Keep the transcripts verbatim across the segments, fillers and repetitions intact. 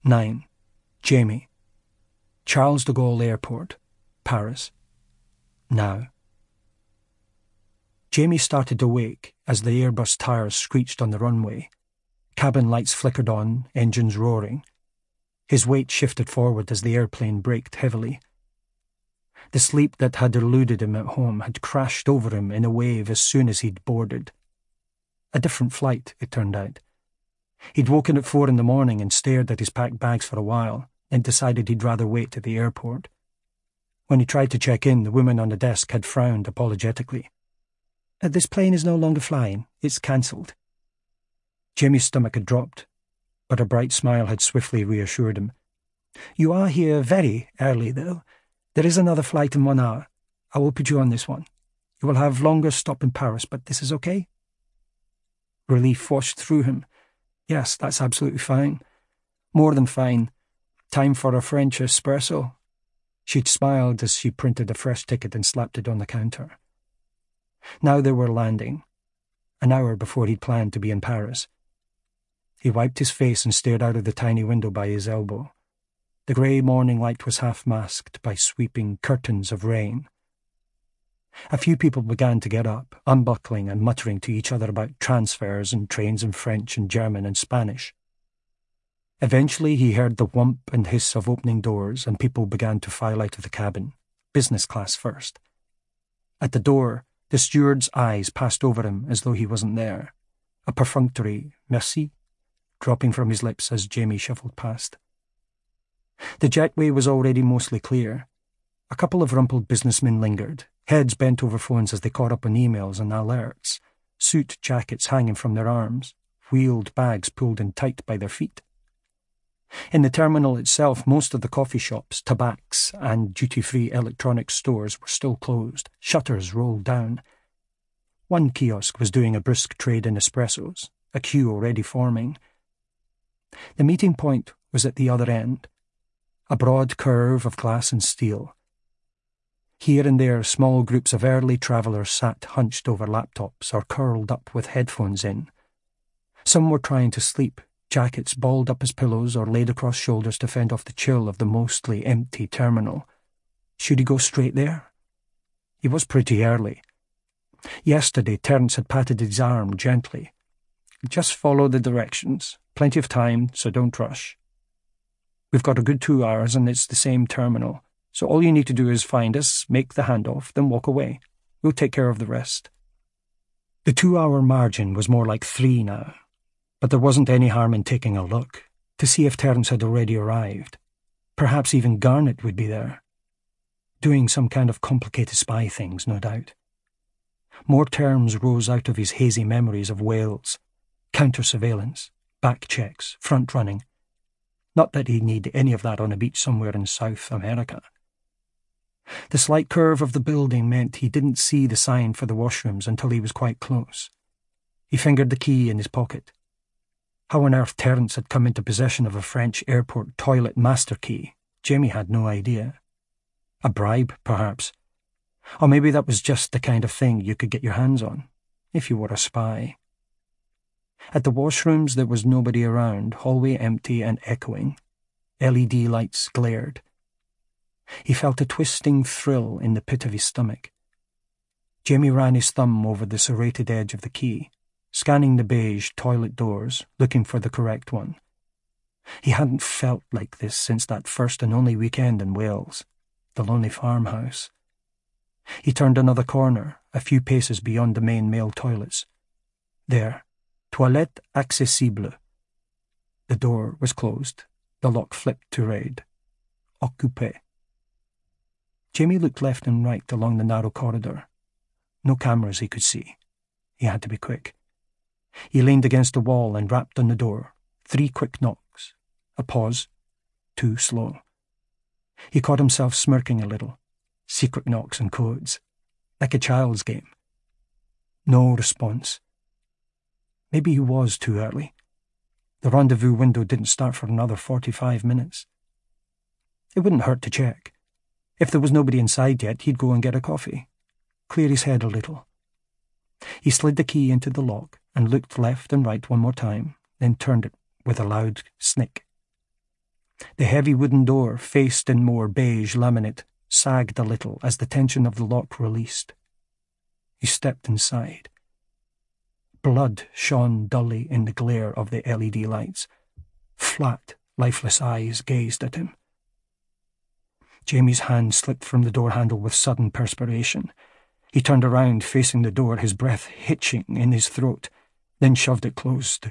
nine. Jamie. Charles de Gaulle Airport, Paris. Now. Jamie started to wake as the Airbus tires screeched on the runway. Cabin lights flickered on, engines roaring. His weight shifted forward as the airplane braked heavily. The sleep that had eluded him at home had crashed over him in a wave as soon as he'd boarded. A different flight, it turned out. He'd woken at four in the morning and stared at his packed bags for a while, then decided he'd rather wait at the airport. When he tried to check in, the woman on the desk had frowned apologetically. "This plane is no longer flying. It's cancelled." Jamie's stomach had dropped, but a bright smile had swiftly reassured him. "You are here very early, though. There is another flight in one hour. I will put you on this one. You will have longer stop in Paris, but this is okay?" Relief washed through him. Yes, that's absolutely fine. More than fine. Time for a French espresso. She'd smiled as she printed a fresh ticket and slapped it on the counter. Now they were landing, an hour before he'd planned to be in Paris. He wiped his face and stared out of the tiny window by his elbow. The grey morning light was half-masked by sweeping curtains of rain. A few people began to get up, unbuckling and muttering to each other about transfers and trains in French and German and Spanish. Eventually he heard the whump and hiss of opening doors, and people began to file out of the cabin, business class first. At the door, the steward's eyes passed over him as though he wasn't there, a perfunctory merci dropping from his lips as Jamie shuffled past. The jetway was already mostly clear. A couple of rumpled businessmen lingered, heads bent over phones as they caught up on emails and alerts, suit jackets hanging from their arms, wheeled bags pulled in tight by their feet. In the terminal itself, most of the coffee shops, tobaccs, and duty-free electronics stores were still closed, shutters rolled down. One kiosk was doing a brisk trade in espressos, a queue already forming. The meeting point was at the other end, a broad curve of glass and steel. Here and there, small groups of early travellers sat hunched over laptops or curled up with headphones in. Some were trying to sleep, jackets balled up as pillows or laid across shoulders to fend off the chill of the mostly empty terminal. Should he go straight there? He was pretty early. Yesterday, Terence had patted his arm gently. "Just follow the directions. Plenty of time, so don't rush. We've got a good two hours and it's the same terminal. So all you need to do is find us, make the handoff, then walk away. We'll take care of the rest." The two-hour margin was more like three now, but there wasn't any harm in taking a look, to see if Terence had already arrived. Perhaps even Garnet would be there. Doing some kind of complicated spy things, no doubt. More terms rose out of his hazy memories of Wales. Counter-surveillance, back checks, front-running. Not that he'd need any of that on a beach somewhere in South America. The slight curve of the building meant he didn't see the sign for the washrooms until he was quite close. He fingered the key in his pocket. How on earth Terence had come into possession of a French airport toilet master key, Jamie had no idea. A bribe, perhaps. Or maybe that was just the kind of thing you could get your hands on, if you were a spy. At the washrooms there was nobody around, hallway empty and echoing. L E D lights glared. He felt a twisting thrill in the pit of his stomach. Jamie ran his thumb over the serrated edge of the key, scanning the beige toilet doors, looking for the correct one. He hadn't felt like this since that first and only weekend in Wales, the lonely farmhouse. He turned another corner, a few paces beyond the main male toilets. There, toilette accessible. The door was closed. The lock flipped to read, occupé. Jamie looked left and right along the narrow corridor. No cameras he could see. He had to be quick. He leaned against the wall and rapped on the door. Three quick knocks. A pause. Too slow. He caught himself smirking a little. Secret knocks and codes. Like a child's game. No response. Maybe he was too early. The rendezvous window didn't start for another forty-five minutes. It wouldn't hurt to check. If there was nobody inside yet, he'd go and get a coffee. Clear his head a little. He slid the key into the lock and looked left and right one more time, then turned it with a loud snick. The heavy wooden door, faced in more beige laminate, sagged a little as the tension of the lock released. He stepped inside. Blood shone dully in the glare of the L E D lights. Flat, lifeless eyes gazed at him. Jamie's hand slipped from the door handle with sudden perspiration. He turned around, facing the door, his breath hitching in his throat, then shoved it closed.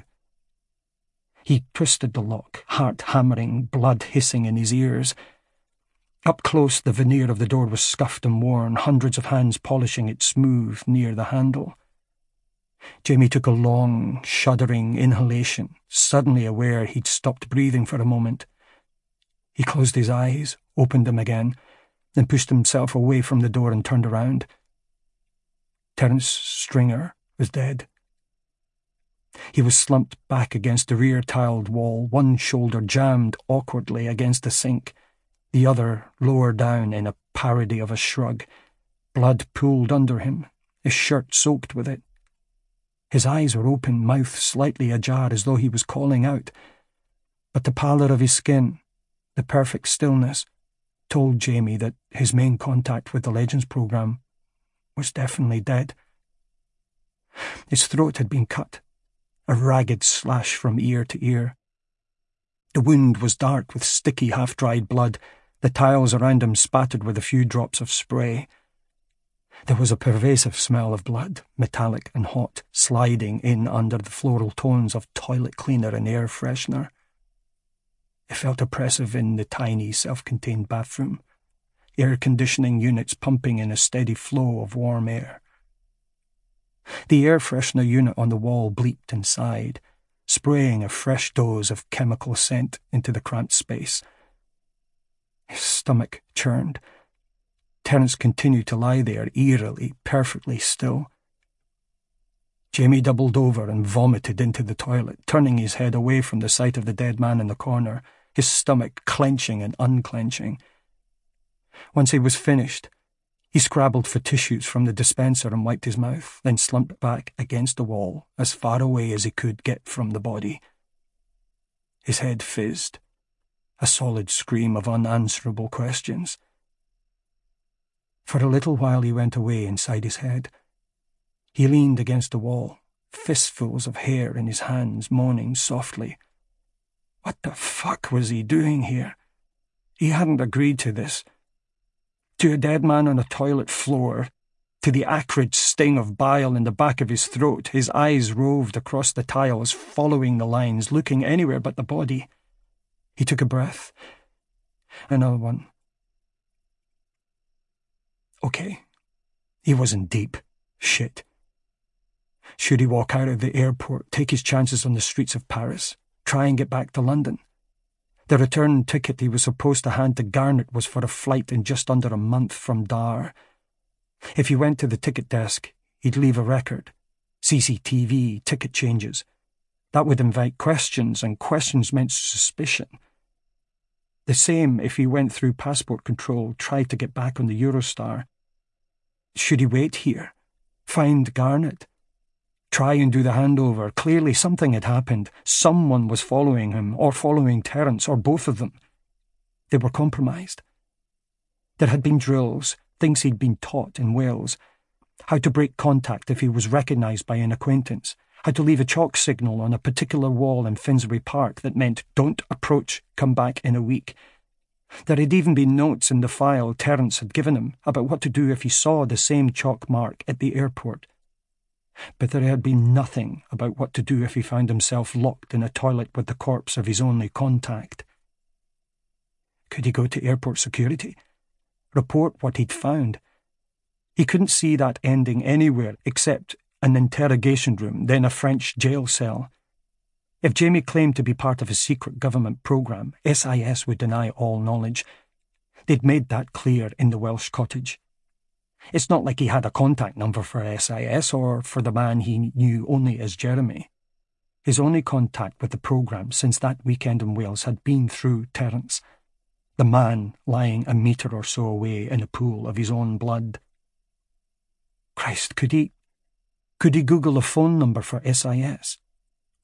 He twisted the lock, heart hammering, blood hissing in his ears. Up close, the veneer of the door was scuffed and worn, hundreds of hands polishing it smooth near the handle. Jamie took a long, shuddering inhalation, suddenly aware he'd stopped breathing for a moment. He closed his eyes, opened them again, then pushed himself away from the door and turned around. Terence Stringer was dead. He was slumped back against the rear-tiled wall, one shoulder jammed awkwardly against the sink, the other lower down in a parody of a shrug. Blood pooled under him, his shirt soaked with it. His eyes were open, mouth slightly ajar, as though he was calling out. But the pallor of his skin, the perfect stillness, told Jamie that his main contact with the Legends program was definitely dead. His throat had been cut, a ragged slash from ear to ear. The wound was dark with sticky, half-dried blood, the tiles around him spattered with a few drops of spray. There was a pervasive smell of blood, metallic and hot, sliding in under the floral tones of toilet cleaner and air freshener. It felt oppressive in the tiny, self-contained bathroom, air conditioning units pumping in a steady flow of warm air. The air freshener unit on the wall bleeped and sighed, spraying a fresh dose of chemical scent into the cramped space. His stomach churned. Terence continued to lie there, eerily, perfectly still. Jamie doubled over and vomited into the toilet, turning his head away from the sight of the dead man in the corner, his stomach clenching and unclenching. Once he was finished, he scrabbled for tissues from the dispenser and wiped his mouth, then slumped back against the wall, as far away as he could get from the body. His head fizzed, a solid scream of unanswerable questions. For a little while he went away inside his head. He leaned against the wall, fistfuls of hair in his hands, moaning softly. What the fuck was he doing here? He hadn't agreed to this. To a dead man on a toilet floor, to the acrid sting of bile in the back of his throat, his eyes roved across the tiles, following the lines, looking anywhere but the body. He took a breath. Another one. Okay. He was in deep shit. Should he walk out of the airport, take his chances on the streets of Paris, try and get back to London? The return ticket he was supposed to hand to Garnett was for a flight in just under a month from Dar. If he went to the ticket desk, he'd leave a record. C C T V, ticket changes. That would invite questions, and questions meant suspicion. The same if he went through passport control, tried to get back on the Eurostar. Should he wait here? Find Garnett? Try and do the handover. Clearly something had happened. Someone was following him, or following Terence, or both of them. They were compromised. There had been drills, things he'd been taught in Wales. How to break contact if he was recognised by an acquaintance. How to leave a chalk signal on a particular wall in Finsbury Park that meant, don't approach, come back in a week. There had even been notes in the file Terence had given him about what to do if he saw the same chalk mark at the airport. But there had been nothing about what to do if he found himself locked in a toilet with the corpse of his only contact. Could he go to airport security? Report what he'd found? He couldn't see that ending anywhere except an interrogation room, then a French jail cell. If Jamie claimed to be part of a secret government programme, S I S would deny all knowledge. They'd made that clear in the Welsh cottage. It's not like he had a contact number for S I S or for the man he knew only as Jeremy. His only contact with the programme since that weekend in Wales had been through Terence, the man lying a metre or so away in a pool of his own blood. Christ, could he... could he Google a phone number for S I S?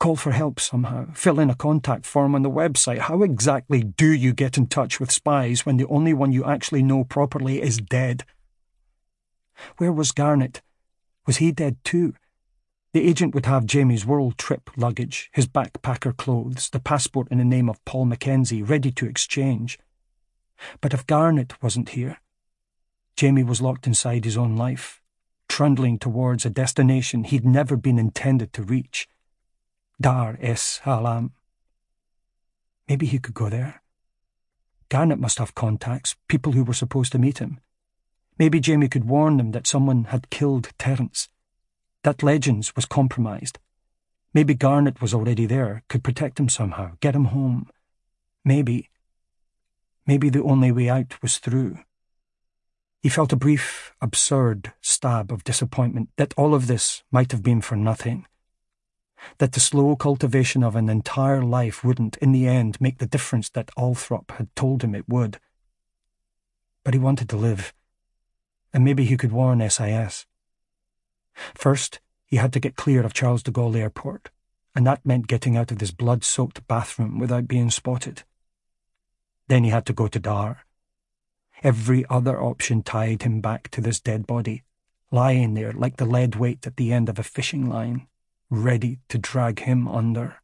Call for help somehow. Fill in a contact form on the website. How exactly do you get in touch with spies when the only one you actually know properly is dead? Where was Garnett? Was he dead too? The agent would have Jamie's world trip luggage, his backpacker clothes, the passport in the name of Paul Mackenzie, ready to exchange. But if Garnett wasn't here, Jamie was locked inside his own life, trundling towards a destination he'd never been intended to reach. Dar es Salaam. Maybe he could go there. Garnett must have contacts, people who were supposed to meet him. Maybe Jamie could warn them that someone had killed Terence, that Legends was compromised. Maybe Garnett was already there, could protect him somehow, get him home. Maybe, maybe the only way out was through. He felt a brief, absurd stab of disappointment that all of this might have been for nothing, that the slow cultivation of an entire life wouldn't, in the end, make the difference that Althorp had told him it would. But he wanted to live, and maybe he could warn S I S. First, he had to get clear of Charles de Gaulle Airport, and that meant getting out of this blood-soaked bathroom without being spotted. Then he had to go to Dar. Every other option tied him back to this dead body, lying there like the lead weight at the end of a fishing line, ready to drag him under.